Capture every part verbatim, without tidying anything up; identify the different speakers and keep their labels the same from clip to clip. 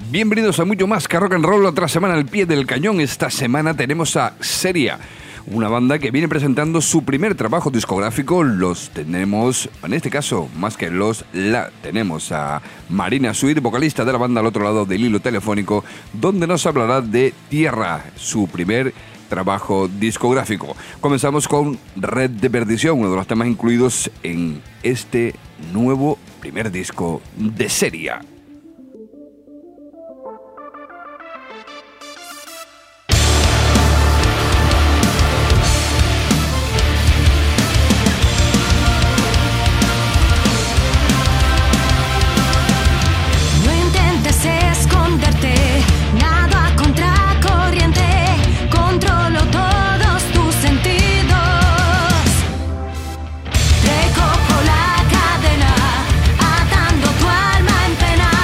Speaker 1: Bienvenidos a mucho más que Rock and Roll. Otra semana al pie del cañón. Esta semana tenemos a Seria, una banda que viene presentando su primer trabajo discográfico. Los tenemos, en este caso, más que los, la tenemos a Marina Sweet, vocalista de la banda al otro lado del hilo telefónico, donde nos hablará de Tierra, su primer trabajo discográfico. Comenzamos con Red de Perdición, uno de los temas incluidos en este nuevo primer disco de Seria.
Speaker 2: Recojo la cadena, atando tu alma en pena.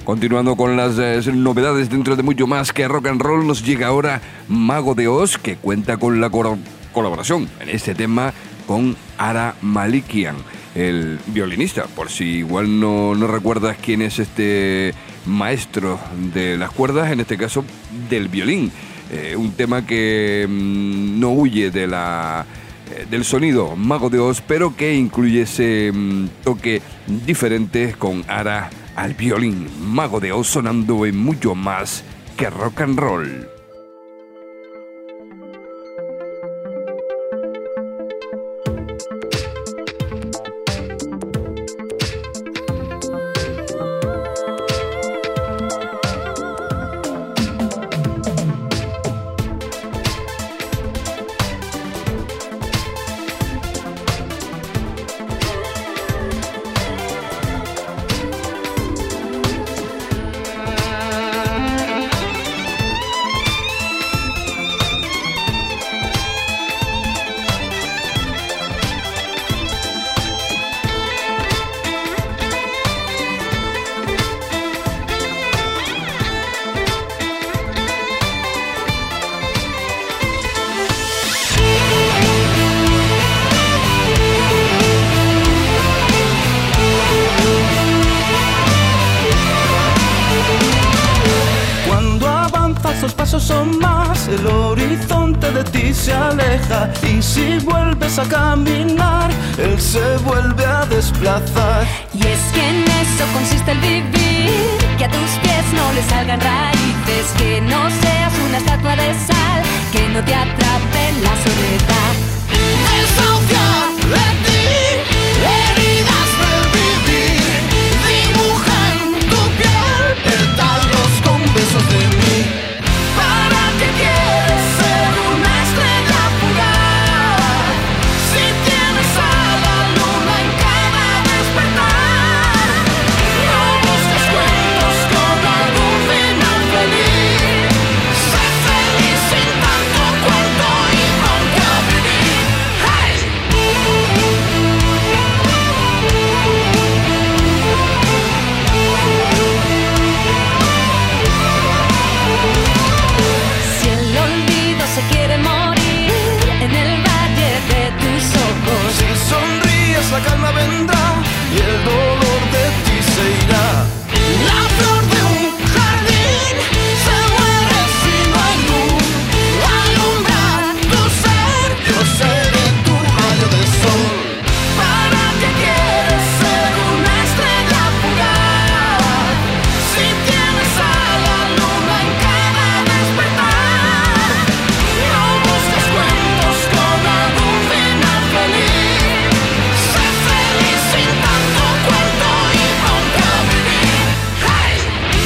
Speaker 1: Continuando con las eh, novedades dentro de mucho más que rock and roll, nos llega ahora Mago de Oz, que cuenta con la cor- colaboración en este tema con Ara Malikian, el violinista. Por si igual no, no recuerdas quién es este maestro de las cuerdas, en este caso del violín. Eh, un tema que mmm, no huye de la... del sonido Mago de Oz, pero que incluye ese mmm, toque diferente con Ara al violín. Mago de Oz sonando en mucho más que rock and roll.
Speaker 2: Son más, el horizonte de ti se aleja y si vuelves a caminar, él se vuelve a desplazar.
Speaker 3: Y es que en eso consiste el vivir, que a tus pies no le salgan raíces, que no seas una estatua de sal, que no te atrape la soledad. Desahuciar de ti, heridas del vivir, dibujan tu piel, el talos con besos de mí. ¿Qué quieres ser una estrella fugaz? Si tienes a la luna en cada despertar, no busques cuentos con algún final feliz. Sé feliz sin tanto cuento y ponte a vivir. ¡Hey! Se quiere morir en el valle de tus ojos.
Speaker 2: Si sonríes la calma vendrá y el dolor de ti se irá.
Speaker 3: La flor de un jardín se muere si no hay luz. Alumbra tu ser,
Speaker 2: yo seré tu rayo de sol.
Speaker 3: ¿Para qué quieres ser una estrella fugaz? Si tienes a la luna en cada despertar, no busques cuentos con algún final feliz. Sé feliz sin tanto cuento y ponte a vivir. ¡Hey!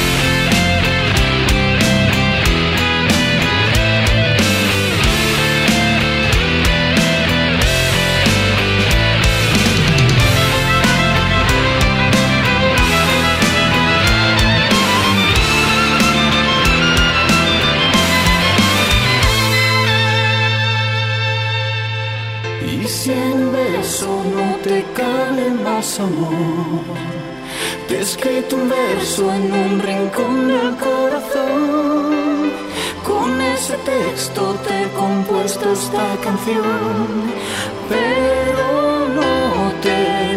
Speaker 2: Y si en un beso no te cabe más amor, te he escrito un verso en un rincón del corazón. Con ese texto te he compuesto esta canción, pero no te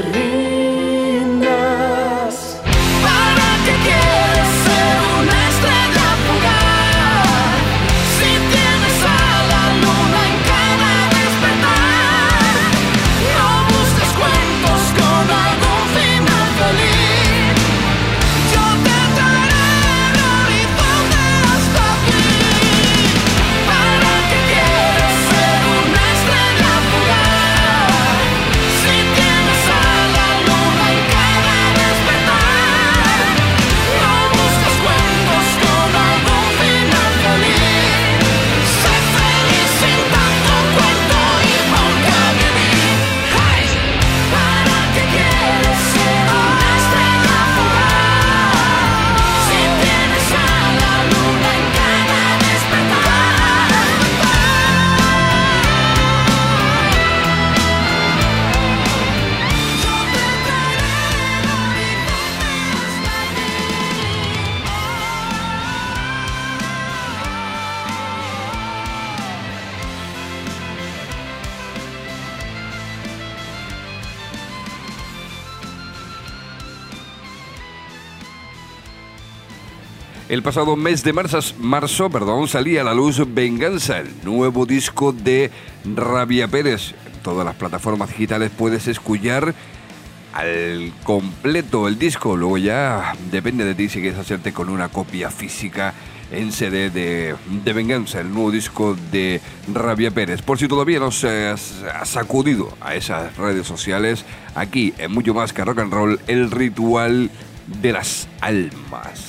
Speaker 2: rindas.
Speaker 3: ¿Para qué quieres ser una estrella fugaz? Si tienes a la luna en cada despertar, no busques cuentos con algún final feliz. Yo te traeré el horizonte hasta aquí. ¿Para qué quieres ser una estrella fugaz?
Speaker 1: El pasado mes de marzo, marzo perdón, salía a la luz Venganza, el nuevo disco de Rabia Pérez. En todas las plataformas digitales puedes escuchar al completo el disco. Luego ya depende de ti si quieres hacerte con una copia física en C D de, de Venganza, el nuevo disco de Rabia Pérez. Por si todavía no se has, has sacudido a esas redes sociales, aquí en Mucho Más que Rock and Roll, el ritual de las almas.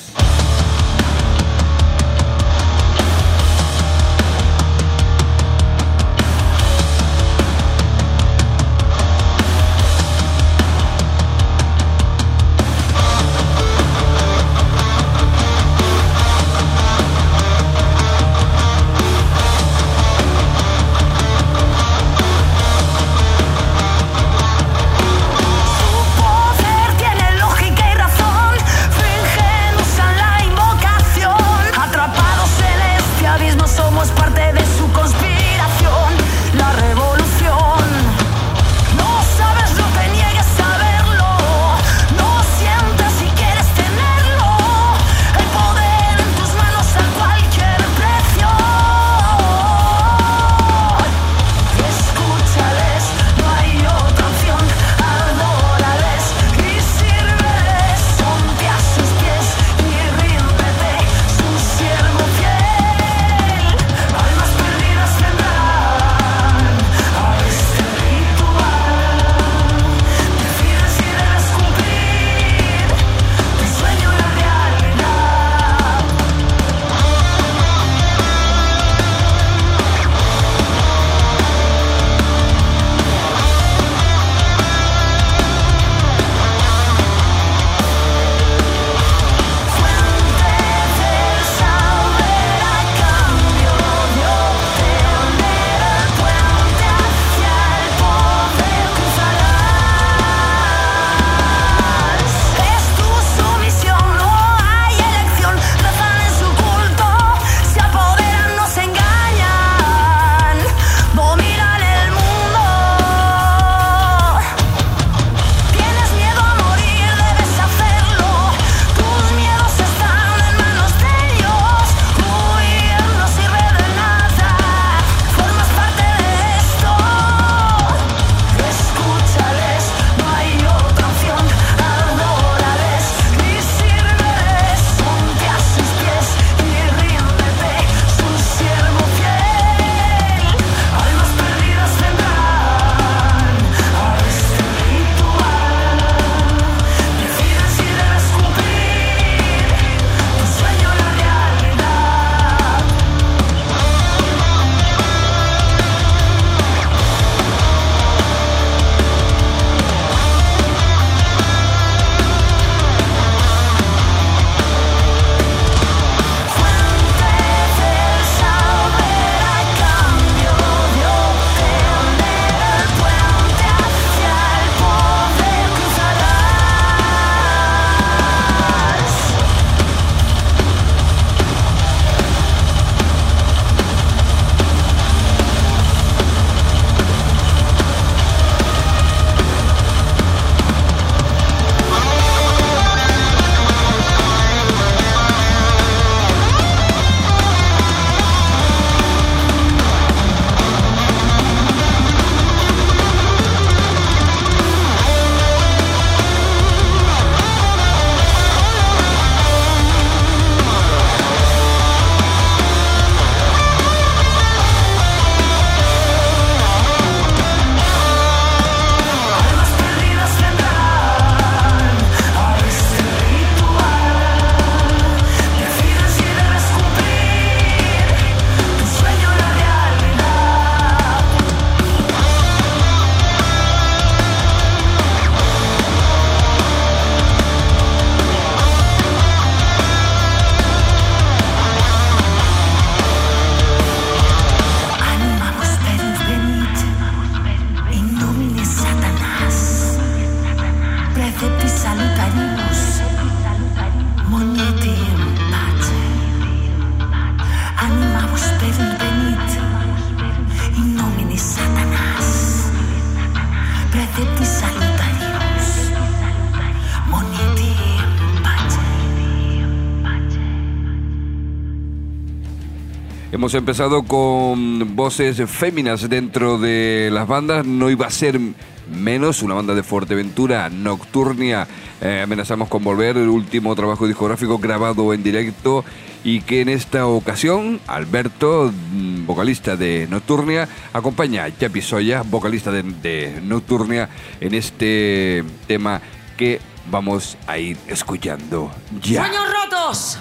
Speaker 1: Hemos empezado con voces féminas dentro de las bandas, no iba a ser menos, una banda de Fuerteventura, Nocturnia. Eh, amenazamos con volver, el último trabajo discográfico grabado en directo, y que en esta ocasión Alberto, vocalista de Nocturnia, acompaña a Yapi Soya, vocalista de, de Nocturnia, en este tema que vamos a ir escuchando ya.
Speaker 4: ¡Sueños rotos!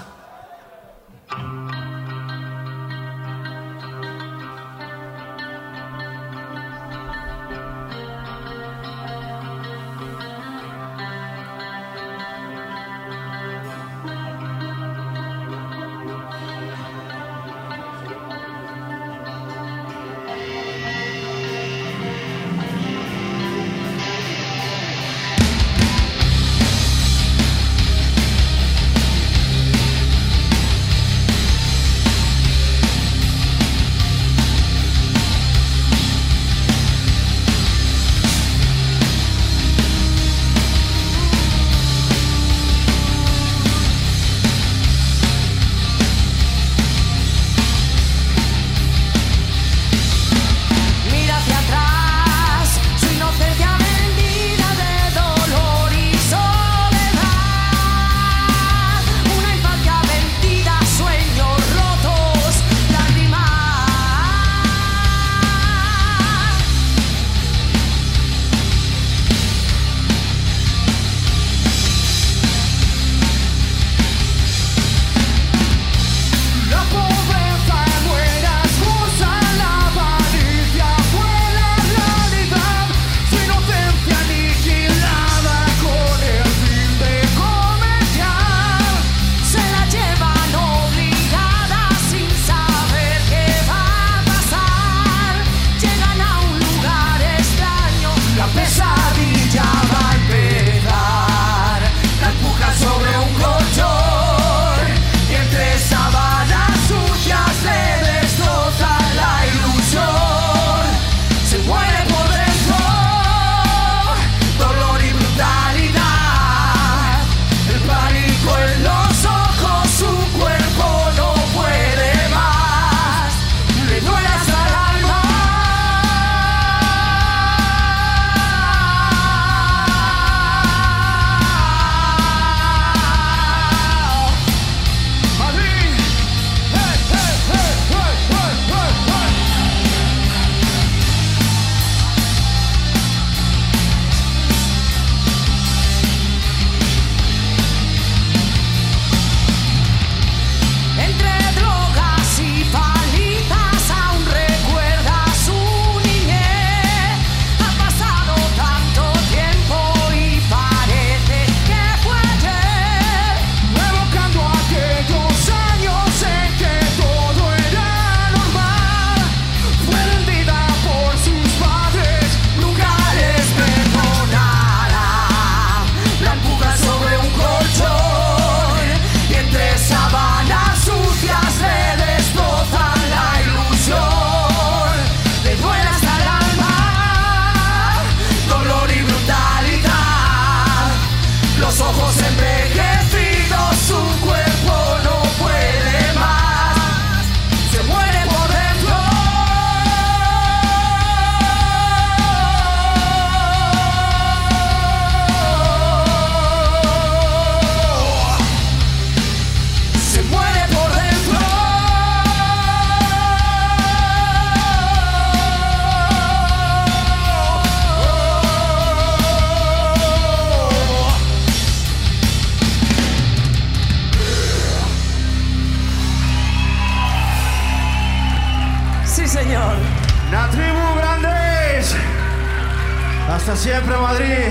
Speaker 5: Hasta siempre, Madrid.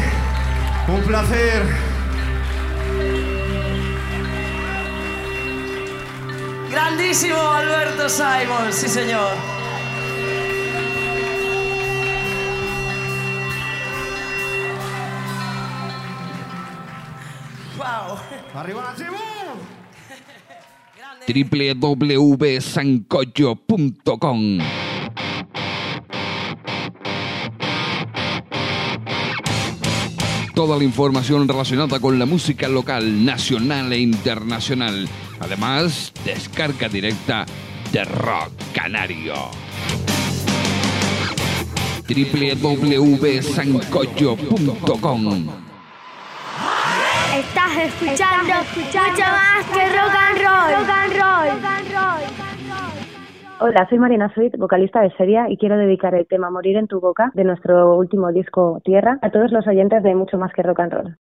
Speaker 5: Un placer.
Speaker 4: Grandísimo Alberto Simon, sí señor. Wow.
Speaker 5: Arriba la tribu.
Speaker 1: doble u doble u doble u punto sancocho punto com. Toda la información relacionada con la música local, nacional e internacional. Además, descarga directa de rock canario. doble u doble u doble u punto sancocho punto com.
Speaker 6: Estás escuchando, escuchando mucho más que rock and roll. Rock and roll. Rock and roll.
Speaker 7: Hola, soy Marina Sweet, vocalista de Seria, y quiero dedicar el tema Morir en tu boca, de nuestro último disco Tierra, a todos los oyentes de Mucho Más que Rock and Roll.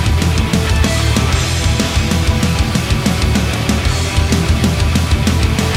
Speaker 6: Morir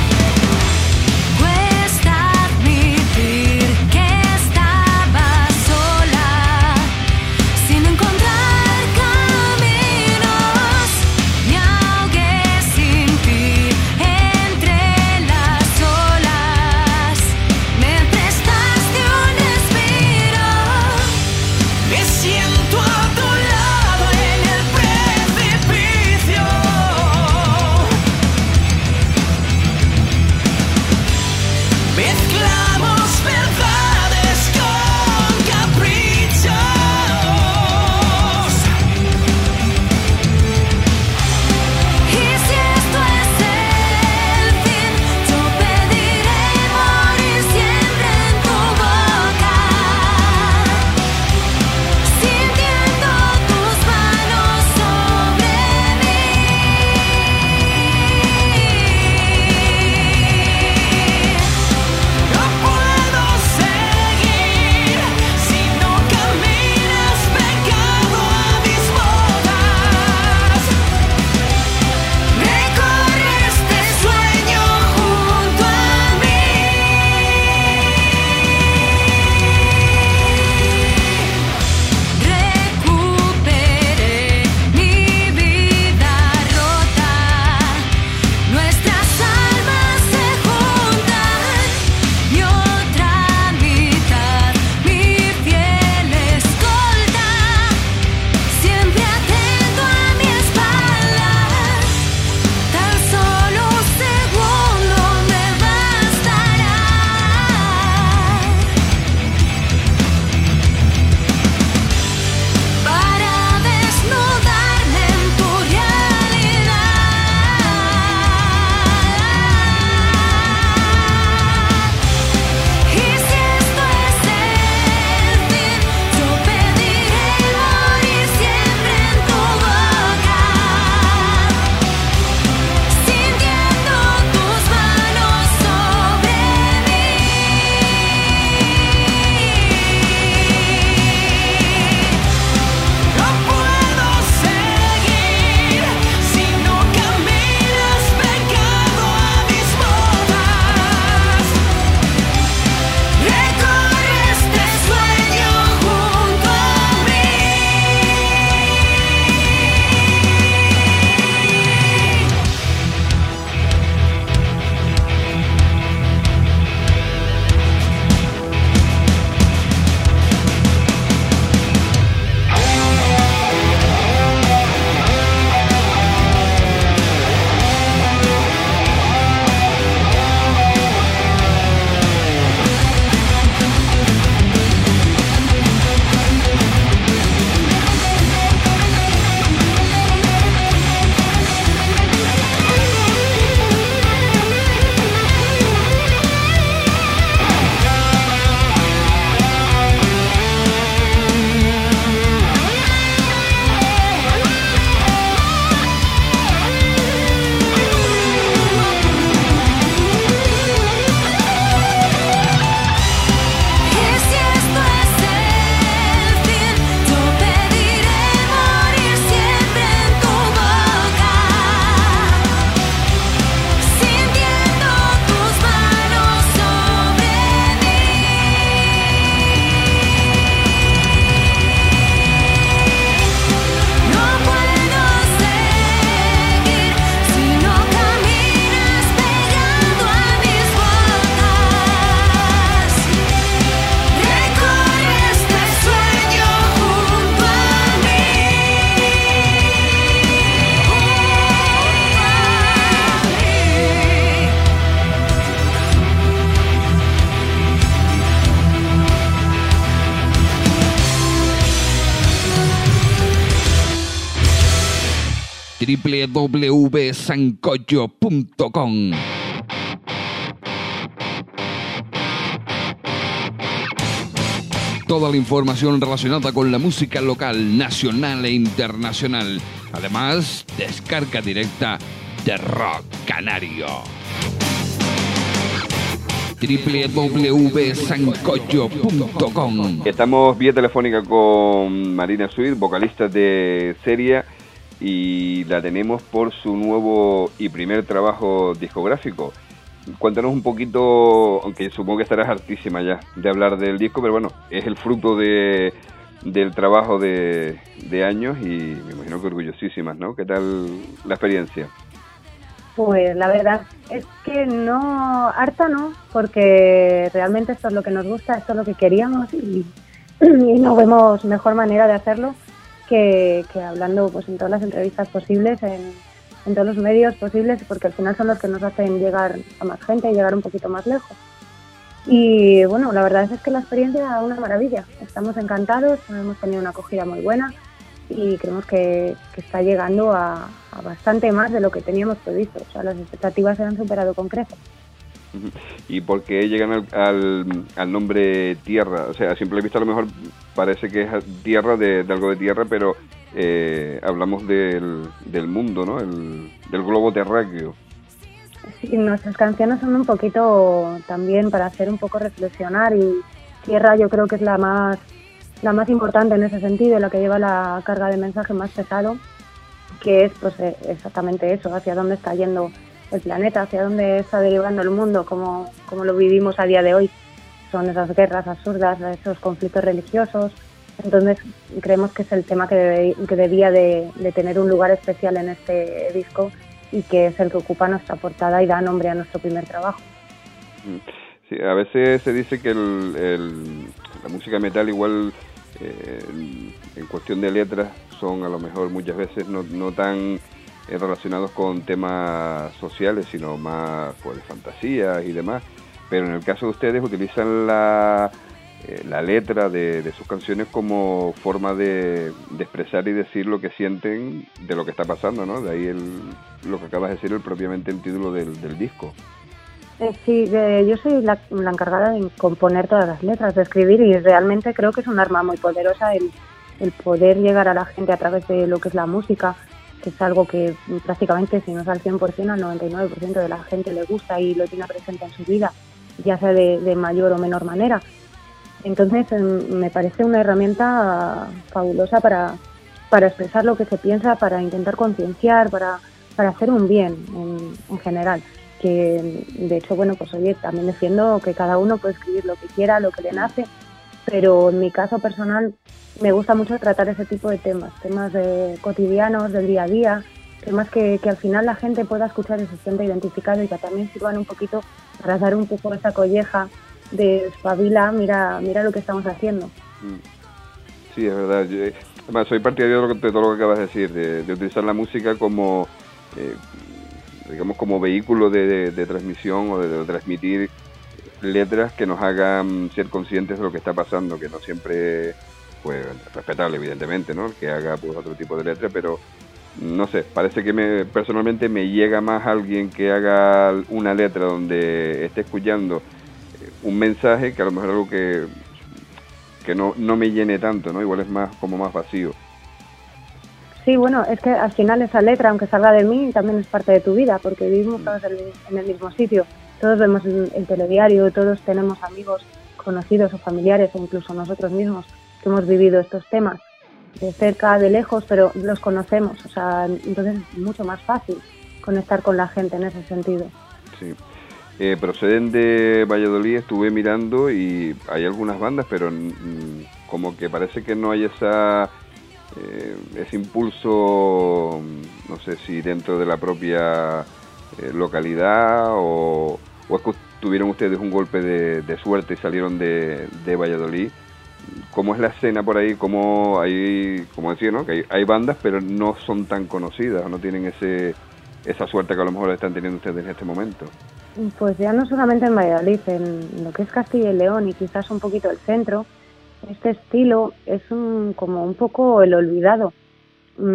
Speaker 1: doble u doble u doble u punto sancocho punto com. Toda la información relacionada con la música local, nacional e internacional. Además, descarga directa de Rock Canario. doble u doble u doble u punto sancocho punto com.
Speaker 8: Estamos vía telefónica con Marina Sweet, vocalista de Seria, y la tenemos por su nuevo y primer trabajo discográfico. Cuéntanos un poquito, aunque supongo que estarás hartísima ya de hablar del disco, pero bueno, es el fruto de del trabajo de, de años y me imagino que orgullosísimas, ¿no? ¿Qué tal la experiencia?
Speaker 7: Pues la verdad es que no, harta no, porque realmente esto es lo que nos gusta, esto es lo que queríamos y, y no vemos mejor manera de hacerlo que, que hablando pues en todas las entrevistas posibles, en, en todos los medios posibles, porque al final son los que nos hacen llegar a más gente y llegar un poquito más lejos. Y bueno, la verdad es que la experiencia es una maravilla, estamos encantados, hemos tenido una acogida muy buena y creemos que, que está llegando a, a bastante más de lo que teníamos previsto. O sea, las expectativas se han superado con creces.
Speaker 8: ¿Y por qué llegan al, al, al nombre Tierra? O sea, a simple vista a lo mejor parece que es tierra de, de algo de tierra, pero eh, hablamos del, del mundo, ¿no? El, del globo terráqueo.
Speaker 7: Sí, nuestras canciones son un poquito también para hacer un poco reflexionar y Tierra yo creo que es la más la más importante en ese sentido, la que lleva la carga de mensaje más pesado, que es pues exactamente eso, hacia dónde está yendo el planeta, hacia dónde está derivando el mundo, como, como lo vivimos a día de hoy. Son esas guerras absurdas, esos conflictos religiosos. Entonces creemos que es el tema que, debe, que debía de, de tener un lugar especial en este disco y que es el que ocupa nuestra portada y da nombre a nuestro primer trabajo.
Speaker 8: Sí, a veces se dice que el, el, la música metal igual eh, en cuestión de letras son a lo mejor muchas veces no, no tan eh, relacionados con temas sociales, sino más pues, de fantasías y demás, pero en el caso de ustedes utilizan la, eh, la letra de, de sus canciones como forma de, de expresar y decir lo que sienten de lo que está pasando, ¿no? De ahí el, lo que acabas de decir, el propiamente el título del, del disco.
Speaker 7: Sí, eh, yo soy la, la encargada de componer todas las letras, de escribir, y realmente creo que es un arma muy poderosa el, el poder llegar a la gente a través de lo que es la música, que es algo que prácticamente, si no es al cien por ciento, al noventa y nueve por ciento de la gente le gusta y lo tiene presente en su vida, ya sea de, de mayor o menor manera. Entonces me parece una herramienta fabulosa para, para expresar lo que se piensa, para intentar concienciar, para, para hacer un bien en, en general. Que de hecho, bueno, pues oye, también defiendo que cada uno puede escribir lo que quiera, lo que le nace, pero en mi caso personal me gusta mucho tratar ese tipo de temas, temas de cotidianos, del día a día, temas que, que al final la gente pueda escuchar y se sienta identificado y que también sirvan un poquito para dar un poco esa colleja de espabila, mira, mira lo que estamos haciendo.
Speaker 8: Sí, es verdad. Yo, además, soy partidario de todo lo que acabas de decir, de, de utilizar la música como... Eh, digamos como vehículo de, de, de transmisión o de, de transmitir letras que nos hagan ser conscientes de lo que está pasando, que no siempre, pues, respetable evidentemente, ¿no? Que haga pues otro tipo de letra, pero no sé, parece que me, personalmente me llega más alguien que haga una letra donde esté escuchando un mensaje que a lo mejor algo que, que no, no me llene tanto, ¿no? Igual es más como más vacío.
Speaker 7: Sí, bueno, es que al final esa letra, aunque salga de mí, también es parte de tu vida, porque vivimos todos en el mismo sitio. Todos vemos el, el telediario, todos tenemos amigos, conocidos o familiares, o incluso nosotros mismos, que hemos vivido estos temas de cerca, de lejos, pero los conocemos. O sea, entonces es mucho más fácil conectar con la gente en ese sentido. Sí.
Speaker 8: Eh, proceden de Valladolid, estuve mirando y hay algunas bandas, pero mm, como que parece que no hay esa... Eh, ese impulso, no sé si dentro de la propia eh, localidad o, o es que tuvieron ustedes un golpe de, de suerte y salieron de, de Valladolid. ¿Cómo es la escena por ahí? ¿Cómo hay, como decía, ¿no? Que hay, hay bandas pero no son tan conocidas, no tienen ese esa suerte que a lo mejor están teniendo ustedes en este momento?
Speaker 7: Pues ya no solamente en Valladolid, en lo que es Castilla y León y quizás un poquito el centro. Este estilo es un, como un poco el olvidado. Mm,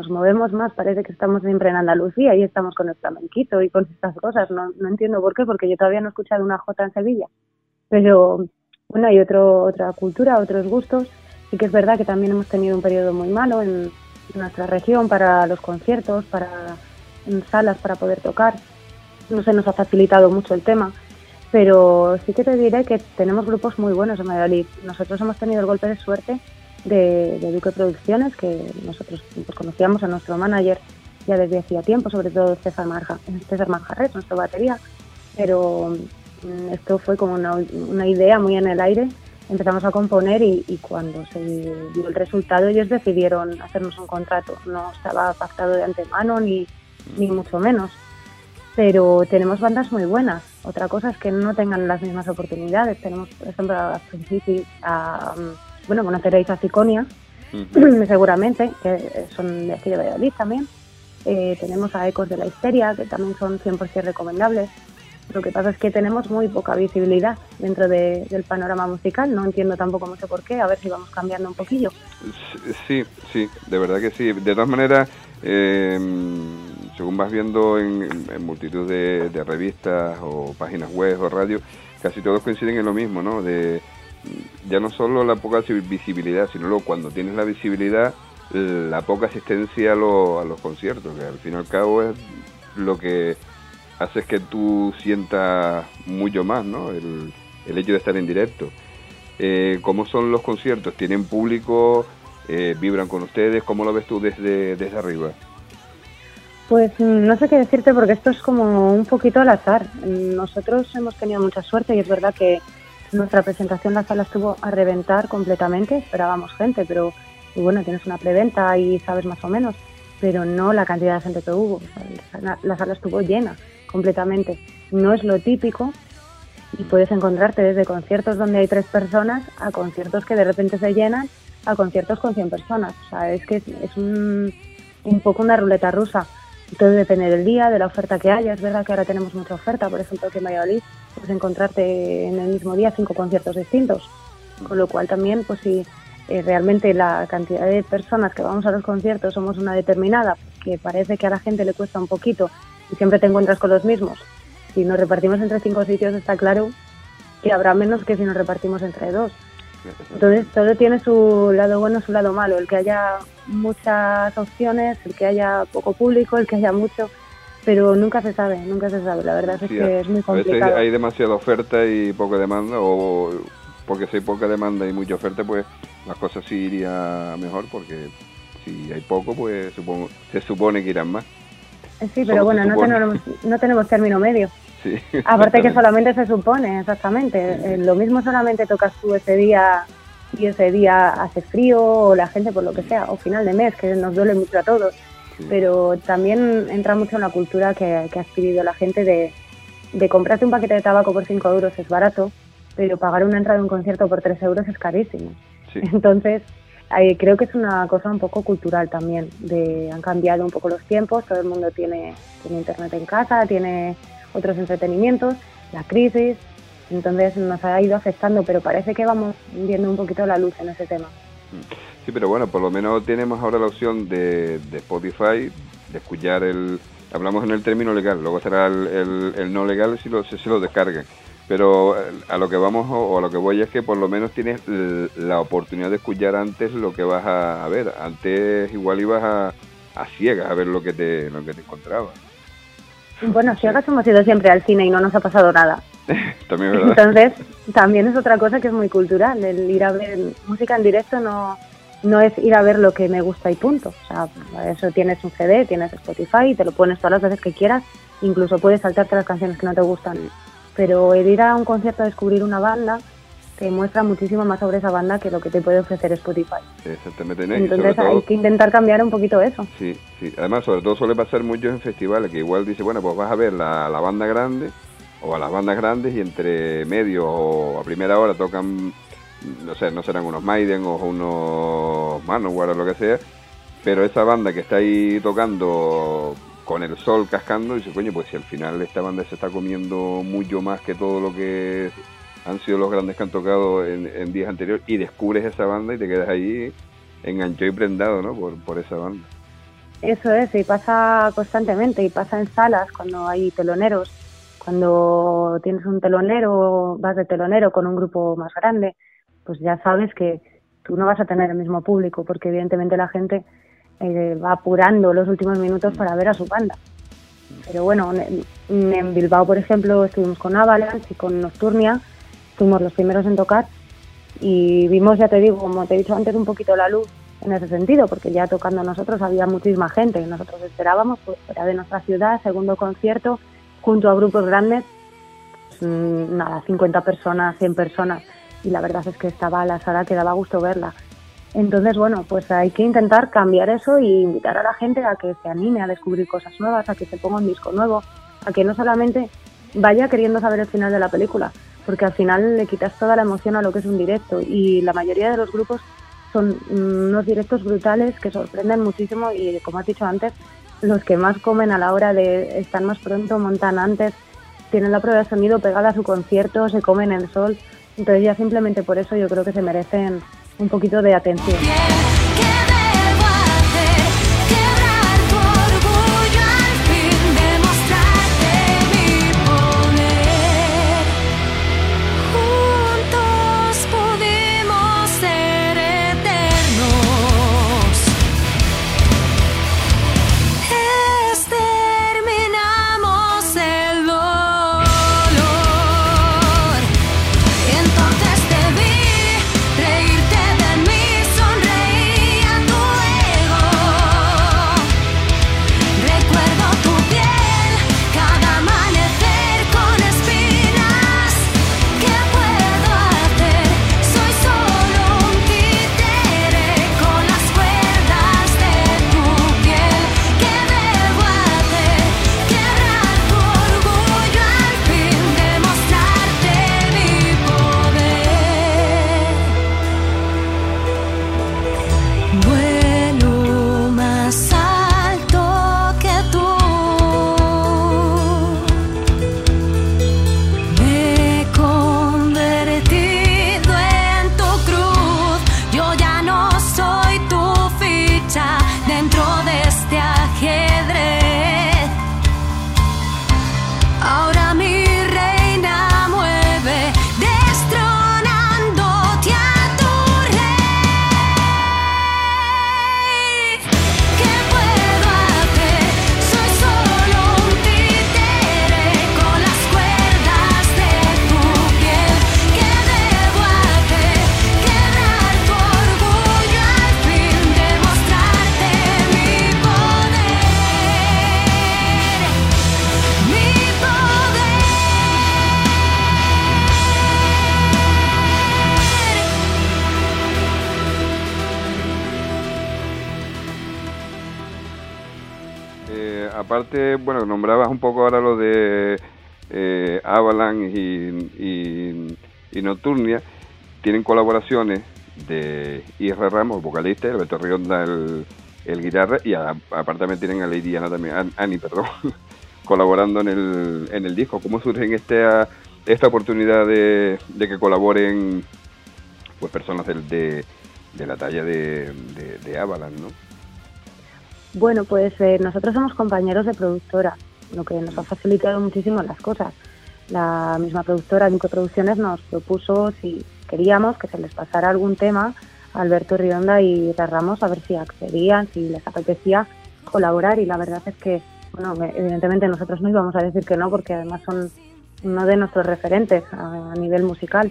Speaker 7: nos movemos más, parece que estamos siempre en Andalucía y estamos con el flamenquito y con estas cosas. No, no entiendo por qué, porque yo todavía no he escuchado una jota en Sevilla. Pero bueno, hay otro, otra cultura, otros gustos. Sí que es verdad que también hemos tenido un periodo muy malo en, en nuestra región para los conciertos, para en salas para poder tocar. No se nos ha facilitado mucho el tema, pero sí que te diré que tenemos grupos muy buenos en Valladolid. Nosotros hemos tenido el golpe de suerte de, de Duque Producciones, que nosotros pues, conocíamos a nuestro manager ya desde hacía tiempo, sobre todo César, Marja, César Manjarres, nuestra batería, pero esto fue como una, una idea muy en el aire. Empezamos a componer y, y cuando se dio el resultado ellos decidieron hacernos un contrato. No estaba pactado de antemano ni, ni mucho menos, pero tenemos bandas muy buenas. Otra cosa es que no tengan las mismas oportunidades. Tenemos, por ejemplo, a Principi, a, bueno, conoceréis a Ciconia, uh-huh. seguramente, que son de aquí de Valladolid también. Eh, tenemos a Ecos de la Histeria, que también son cien por ciento recomendables. Lo que pasa es que tenemos muy poca visibilidad dentro de, del panorama musical. No entiendo tampoco mucho por qué, a ver si vamos cambiando un poquillo.
Speaker 8: Sí, sí, de verdad que sí. De todas maneras, eh, según vas viendo en, en multitud de, de revistas o páginas web o radio, casi todos coinciden en lo mismo, ¿no? De ya no solo la poca visibilidad, sino luego cuando tienes la visibilidad, la poca asistencia a, lo, a los conciertos, que al fin y al cabo es lo que hace que tú sientas mucho más, ¿no? El, el hecho de estar en directo. Eh, ¿Cómo son los conciertos? ¿Tienen público? Eh, ¿Vibran con ustedes? ¿Cómo lo ves tú desde, desde arriba?
Speaker 7: Pues no sé qué decirte porque esto es como un poquito al azar. Nosotros hemos tenido mucha suerte y es verdad que nuestra presentación la sala estuvo a reventar completamente. Esperábamos gente, pero y bueno, tienes una preventa y sabes más o menos, pero no la cantidad de gente que hubo. O sea, la sala estuvo llena completamente. No es lo típico y puedes encontrarte desde conciertos donde hay tres personas a conciertos que de repente se llenan a conciertos con cien personas. O sea, es que es, es un, un poco una ruleta rusa. Todo depende del día, de la oferta que haya. Es verdad que ahora tenemos mucha oferta, por ejemplo, aquí en Valladolid puedes encontrarte en el mismo día cinco conciertos distintos, con lo cual también, pues si eh, realmente la cantidad de personas que vamos a los conciertos somos una determinada, que parece que a la gente le cuesta un poquito y siempre te encuentras con los mismos. Si nos repartimos entre cinco sitios está claro que habrá menos que si nos repartimos entre dos. Entonces todo tiene su lado bueno y su lado malo, el que haya muchas opciones, el que haya poco público, el que haya mucho, pero nunca se sabe, nunca se sabe, la verdad es sí, que es muy complicado.
Speaker 8: A veces hay demasiada oferta y poca demanda, o porque si hay poca demanda y mucha oferta, pues las cosas sí irían mejor, porque si hay poco, pues supongo, se supone que irán más.
Speaker 7: Sí, pero bueno, no tenemos, no tenemos término medio. Sí, aparte que solamente se supone, exactamente. Sí. Eh, lo mismo solamente tocas tú ese día y ese día hace frío o la gente por lo que sea, o final de mes, que nos duele mucho a todos. Sí. Pero también entra mucho en la cultura que, que ha adquirido la gente de, de comprarte un paquete de tabaco por cinco euros es barato, pero pagar una entrada a un concierto por tres euros es carísimo. Sí. Entonces, eh, creo que es una cosa un poco cultural también. De, han cambiado un poco los tiempos, todo el mundo tiene, tiene internet en casa, tiene otros entretenimientos, la crisis, entonces nos ha ido afectando, pero parece que vamos viendo un poquito la luz en ese tema.
Speaker 8: Sí, pero bueno, por lo menos tenemos ahora la opción de, de Spotify, de escuchar el... Hablamos en el término legal, luego será el, el, el no legal si lo, si se lo descarguen. Pero a lo que vamos o a lo que voy es que por lo menos tienes la oportunidad de escuchar antes lo que vas a ver. Antes igual ibas a, a ciegas a ver lo que te, lo que te encontrabas.
Speaker 7: Bueno, ciegas hemos ido siempre al cine y no nos ha pasado nada.
Speaker 8: También es verdad.
Speaker 7: Entonces, también es otra cosa que es muy cultural. El ir a ver música en directo no, no es ir a ver lo que me gusta y punto. O sea, para eso tienes un C D, tienes Spotify, te lo pones todas las veces que quieras, incluso puedes saltarte las canciones que no te gustan. Sí. Pero el ir a un concierto a descubrir una banda te muestra muchísimo más sobre esa banda que lo que te puede ofrecer Spotify.
Speaker 8: Exactamente.
Speaker 7: Entonces hay que intentar cambiar un poquito eso.
Speaker 8: Sí, sí. Además, sobre todo suele pasar mucho en festivales, que igual dice, bueno, pues vas a ver la, la banda grande o a las bandas grandes y entre medio o a primera hora tocan, no sé, no serán unos Maiden o unos Manowar o lo que sea, pero esa banda que está ahí tocando con el sol cascando, dice, coño, pues si al final esta banda se está comiendo mucho más que todo lo que han sido los grandes que han tocado en, en días anteriores, y descubres esa banda y te quedas ahí enganchado y prendado, ¿no? Por, por esa banda.
Speaker 7: Eso es, y pasa constantemente, y pasa en salas cuando hay teloneros. Cuando tienes un telonero, vas de telonero con un grupo más grande, pues ya sabes que tú no vas a tener el mismo público, porque evidentemente la gente eh, va apurando los últimos minutos para ver a su banda. Pero bueno, en, en Bilbao, por ejemplo, estuvimos con Avalanche y con Nocturnia, fuimos los primeros en tocar, y vimos, ya te digo, como te he dicho antes, un poquito la luz en ese sentido, porque ya tocando nosotros había muchísima gente, y nosotros esperábamos, pues fuera de nuestra ciudad, segundo concierto, junto a grupos grandes, pues, nada, cincuenta personas, cien personas, y la verdad es que estaba la sala que daba gusto verla. Entonces, bueno, pues hay que intentar cambiar eso y invitar a la gente a que se anime a descubrir cosas nuevas, a que se ponga un disco nuevo, a que no solamente vaya queriendo saber el final de la película, porque al final le quitas toda la emoción a lo que es un directo, y la mayoría de los grupos son unos directos brutales que sorprenden muchísimo, y como has dicho antes, los que más comen a la hora de estar más pronto, montan antes, tienen la prueba de sonido pegada a su concierto, se comen el sol, entonces ya simplemente por eso yo creo que se merecen un poquito de atención.
Speaker 8: Aparte, bueno, nombrabas un poco ahora lo de eh, Avalanche y, y, y Nocturnia. Tienen colaboraciones de Isra Ramos, vocalista, Alberto Rionda, el, el guitarra, y a, aparte también tienen a Lady Ana también, An, Ani, perdón, colaborando en el, en el disco. ¿Cómo surge en esta, esta oportunidad de, de que colaboren pues personas de, de, de la talla de, de, de Avalanche, ¿no?
Speaker 7: Bueno, pues eh, nosotros somos compañeros de productora, lo que nos ha facilitado muchísimo las cosas. La misma productora, Nico Producciones, nos propuso si queríamos que se les pasara algún tema a Alberto Rionda y Isra Ramos, a ver si accedían, si les apetecía colaborar, y la verdad es que, bueno, evidentemente nosotros no íbamos a decir que no, porque además son uno de nuestros referentes a, a nivel musical,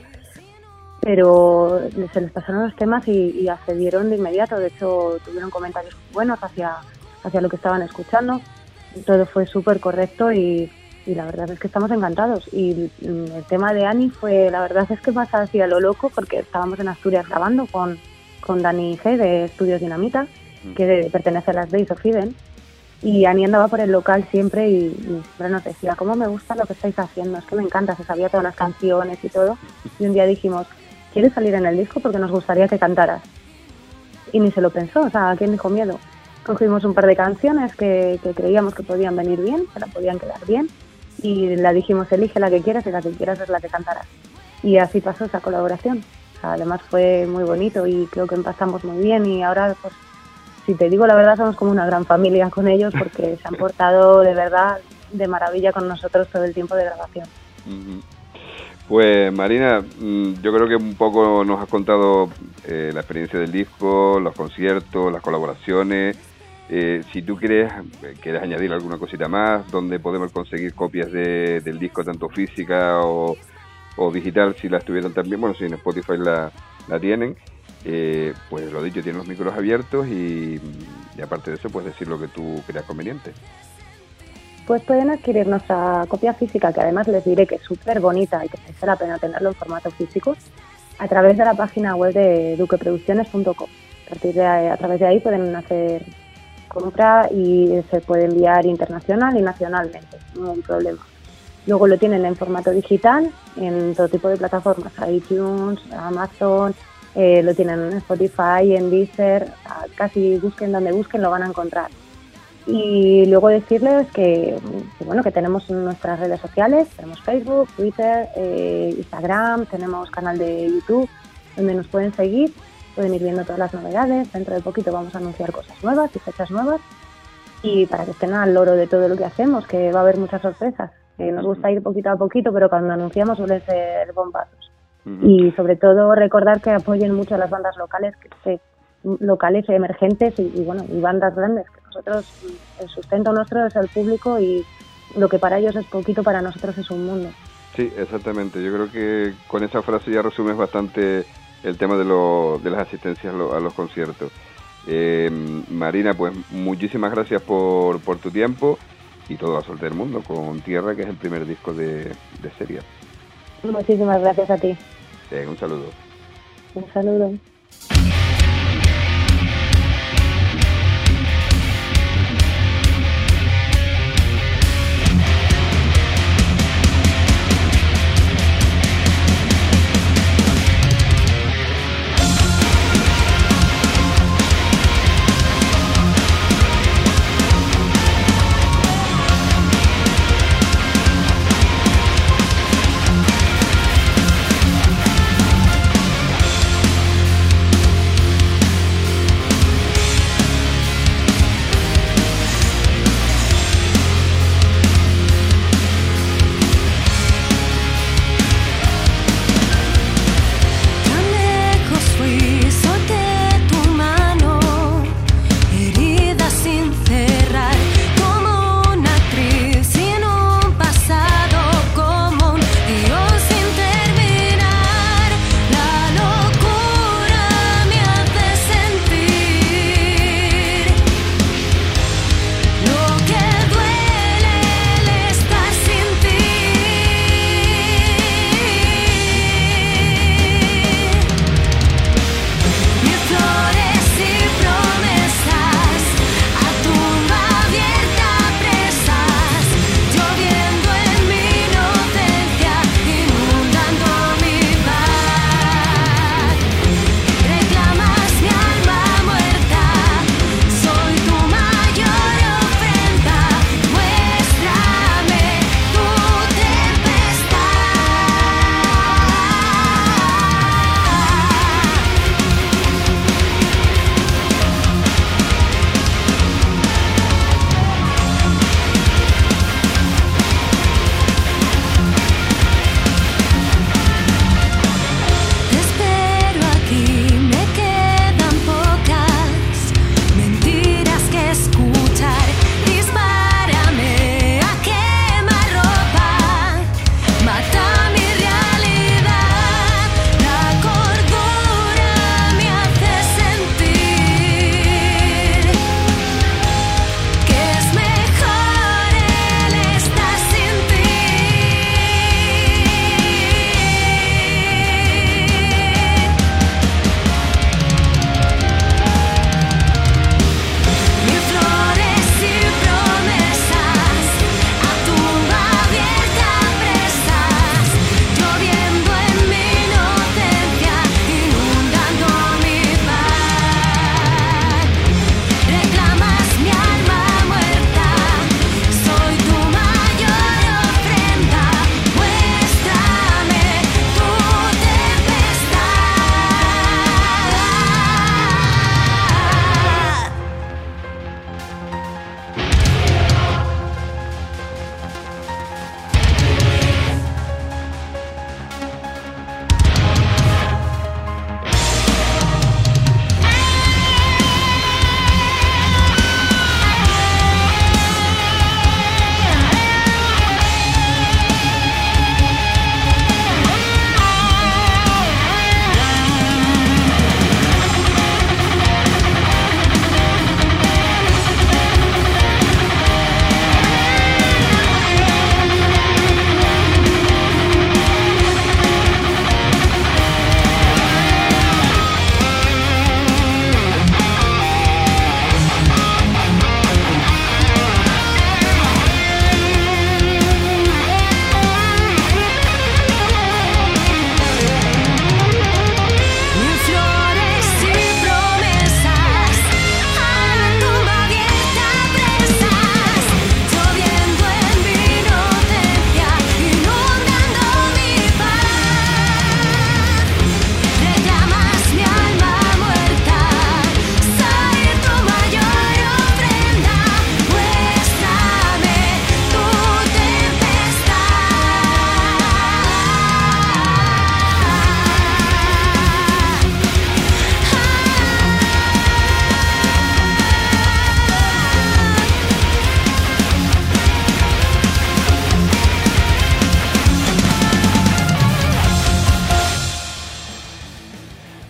Speaker 7: pero se les pasaron los temas y, y accedieron de inmediato. De hecho, tuvieron comentarios buenos hacia, hacia lo que estaban escuchando. Todo fue súper correcto y, y la verdad es que estamos encantados. Y el tema de Ani fue, la verdad es que más hacia lo loco, porque estábamos en Asturias grabando con, con Dani G de Estudios Dinamita, que de, pertenece a las Days of Eden, y Ani andaba por el local siempre y, y siempre nos decía, cómo me gusta lo que estáis haciendo, es que me encanta, se sabía todas las canciones y todo. Y un día dijimos, ¿quieres salir en el disco? Porque nos gustaría que cantaras. Y ni se lo pensó, o sea, ¿a quién dijo miedo? Cogimos un par de canciones que, que creíamos que podían venir bien, que la podían quedar bien, y la dijimos, elige la que quieras y la que quieras es la que cantarás. Y así pasó esa colaboración. O sea, además fue muy bonito y creo que empezamos muy bien, y ahora pues si te digo la verdad, somos como una gran familia con ellos porque se han portado de verdad de maravilla con nosotros todo el tiempo de grabación.
Speaker 8: Uh-huh. Pues Marina, yo creo que un poco nos has contado eh, la experiencia del disco, los conciertos, las colaboraciones. Eh, si tú quieres, quieres añadir alguna cosita más, donde podemos conseguir copias de, del disco, tanto física o, o digital, si las tuvieran también, bueno, si en Spotify la, la tienen, eh, pues lo dicho, tienen los micros abiertos y, y aparte de eso, puedes decir lo que tú creas conveniente.
Speaker 7: Pues pueden adquirir nuestra copia física, que además les diré que es súper bonita y que merece la pena tenerlo en formato físico, a través de la página web de duque producciones punto com. A partir de ahí, a través de ahí pueden hacer compra y se puede enviar internacional y nacionalmente, no hay problema. Luego lo tienen en formato digital, en todo tipo de plataformas, iTunes, Amazon, eh, lo tienen en Spotify, en Deezer, casi busquen donde busquen lo van a encontrar. Y luego decirles que, que bueno, que tenemos nuestras redes sociales, tenemos Facebook, Twitter, eh, Instagram, tenemos canal de YouTube donde nos pueden seguir, pueden ir viendo todas las novedades. Dentro de poquito vamos a anunciar cosas nuevas y fechas nuevas, y para que estén al loro de todo lo que hacemos, que va a haber muchas sorpresas. Eh, nos gusta ir poquito a poquito, pero cuando anunciamos suelen ser bombazos. Uh-huh. Y sobre todo recordar que apoyen mucho a las bandas locales, que, que locales emergentes y, y bueno, y bandas grandes, que nosotros, el sustento nuestro es el público y lo que para ellos es poquito, para nosotros es un mundo.
Speaker 8: Sí, exactamente. Yo creo que con esa frase ya resumes bastante el tema de, lo, de las asistencias a, lo, a los conciertos. Eh, Marina, pues muchísimas gracias por, por tu tiempo y todo a suerte del mundo con Tierra, que es el primer disco de, de Seria.
Speaker 7: Muchísimas gracias a ti.
Speaker 8: Bien, un saludo.
Speaker 7: Un saludo.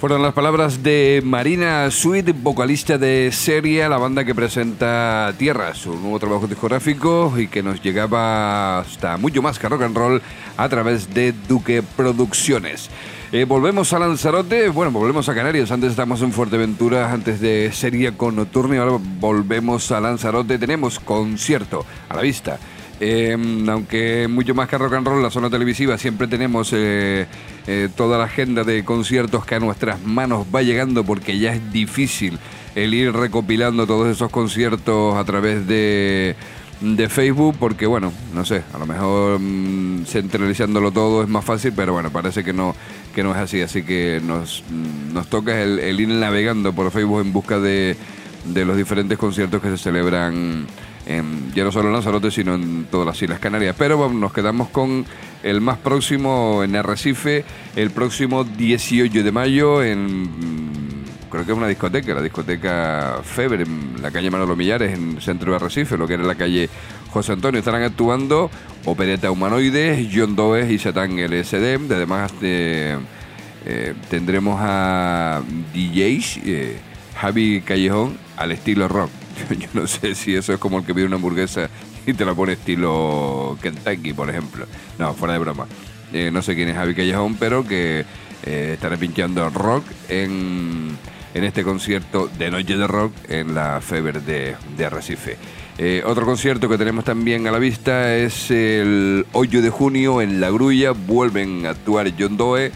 Speaker 1: Fueron las palabras de Marina Sweet, vocalista de Seria, la banda que presenta Tierra, su nuevo trabajo discográfico y que nos llegaba hasta mucho más que rock and roll a través de Duque Producciones. Eh, volvemos a Lanzarote, bueno, volvemos a Canarias. Antes estamos en Fuerteventura, antes de Seria con Nocturne, ahora volvemos a Lanzarote. Tenemos concierto a la vista. Eh, aunque mucho más que rock and roll, la zona televisiva siempre tenemos eh, eh, toda la agenda de conciertos que a nuestras manos va llegando, porque ya es difícil el ir recopilando todos esos conciertos a través de, de Facebook, porque bueno, no sé, a lo mejor mmm, centralizándolo todo es más fácil, pero bueno, parece que no, que no es así, así que nos, nos toca el, el ir navegando por Facebook en busca de, de los diferentes conciertos que se celebran En, ya no solo en Lanzarote, sino en todas las Islas Canarias. Pero bueno, nos quedamos con el más próximo en Arrecife, el próximo dieciocho de mayo, en creo que es una discoteca, la discoteca Feber, en la calle Manolo Millares, en el centro de Arrecife, lo que era la calle José Antonio. Estarán actuando Opereta Humanoides, John Doe y Satán L S D. Además, eh, eh, tendremos a D Js, eh, Javi Callejón, al estilo rock. Yo no sé si eso es como el que pide una hamburguesa y te la pone estilo Kentucky, por ejemplo. No, fuera de broma. Eh, no sé quién es Javi Callejón, pero que eh, estará pinchando rock en, en este concierto de Noche de Rock en la Feber de, de Arrecife. Eh, otro concierto que tenemos también a la vista es el ocho de junio en La Grulla. Vuelven a actuar John Doe.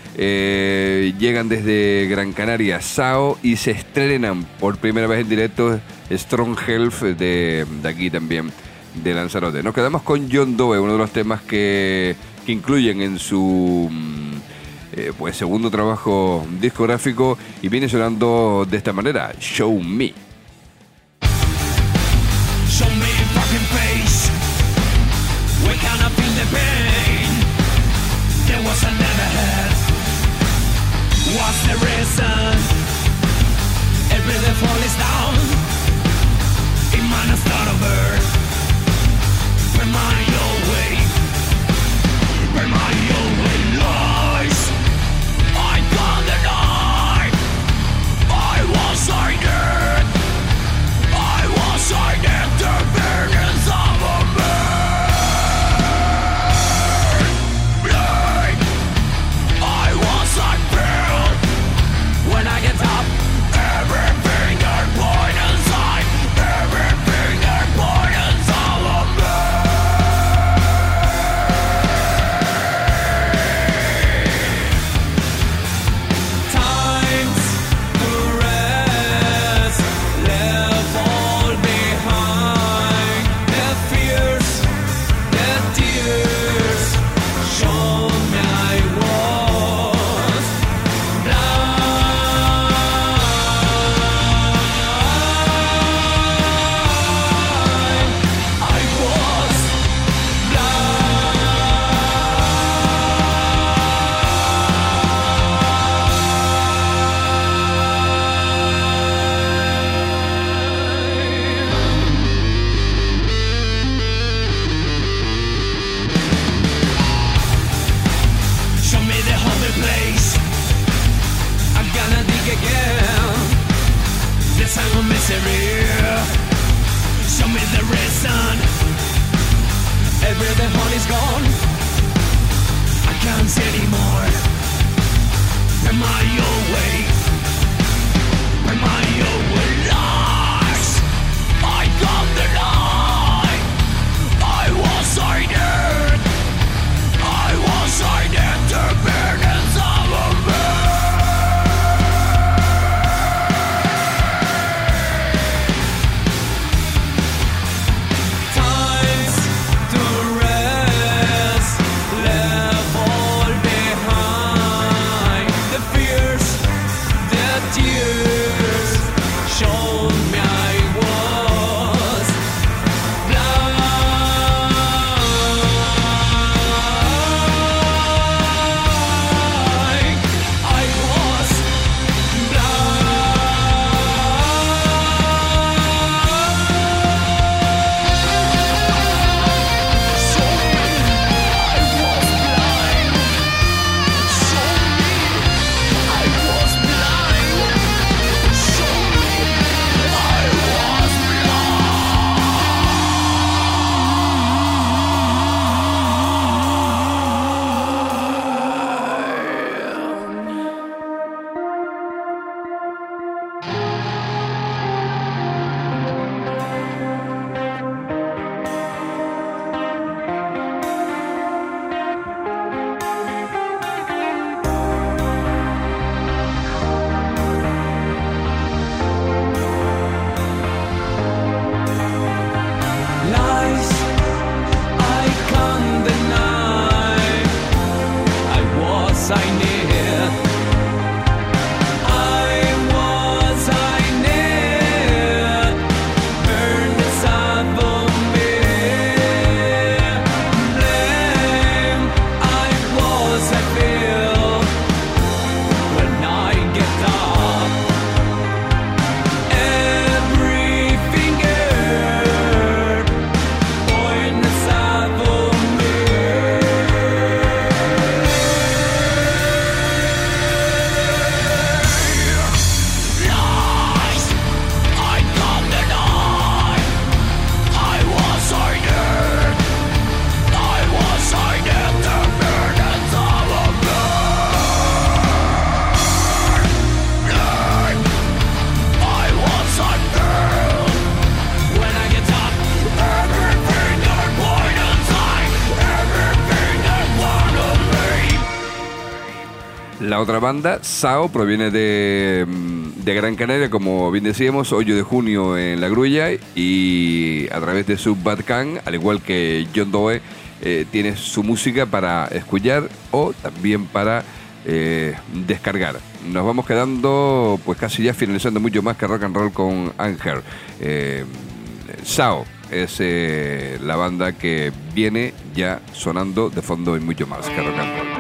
Speaker 1: Eh, llegan desde Gran Canaria Sao y se estrenan por primera vez en directo Strong Health de, de aquí también de Lanzarote. Nos quedamos con John Doe, uno de los temas que, que incluyen en su eh, pues segundo trabajo discográfico, y viene sonando de esta manera: Show Me.
Speaker 9: Show me fucking face. We cannot feel the pain. There was a never had. What's the reason? Everything falls down. It might not start over. Burn my your way. Burn my your way. Lies. I can't deny. I was dead. I was dead. The burdens of a man. Blood. I was unfilled. When I get up, every finger point inside, every finger point inside of me. Times to rest, left all behind. The fears, the tears, show me I was show me the holy place. I'm gonna dig again. The sign of misery. Show me the reason. Everything all is gone. I can't see anymore. Am I your way? Am I your way? Lies. I can't deny. I was dead. I was dead. The burdens of a times to rest, left all behind. The fears, the tears, show
Speaker 1: La otra banda, Sao, proviene de, de Gran Canaria, como bien decíamos, ocho de junio en La Grulla, y a través de su Bandcamp, al igual que John Doe, eh, tiene su música para escuchar o también para eh, descargar. Nos vamos quedando pues casi ya finalizando mucho más que rock and roll con Anger. Eh, Sao es eh, la banda que viene ya sonando de fondo y mucho más que rock and roll.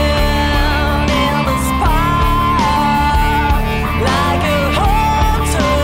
Speaker 9: Like a hunter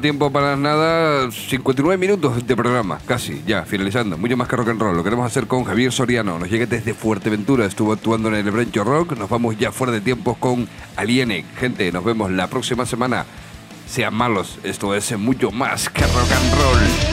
Speaker 1: tiempo para nada. cincuenta y nueve minutos de programa, casi, ya, finalizando. Mucho más que rock and roll. Lo queremos hacer con Javier Soriano. Nos llega desde Fuerteventura. Estuvo actuando en el Brencho Rock. Nos vamos ya fuera de tiempos con Aliene. Gente, nos vemos la próxima semana. Sean malos. Esto es mucho más que rock and roll.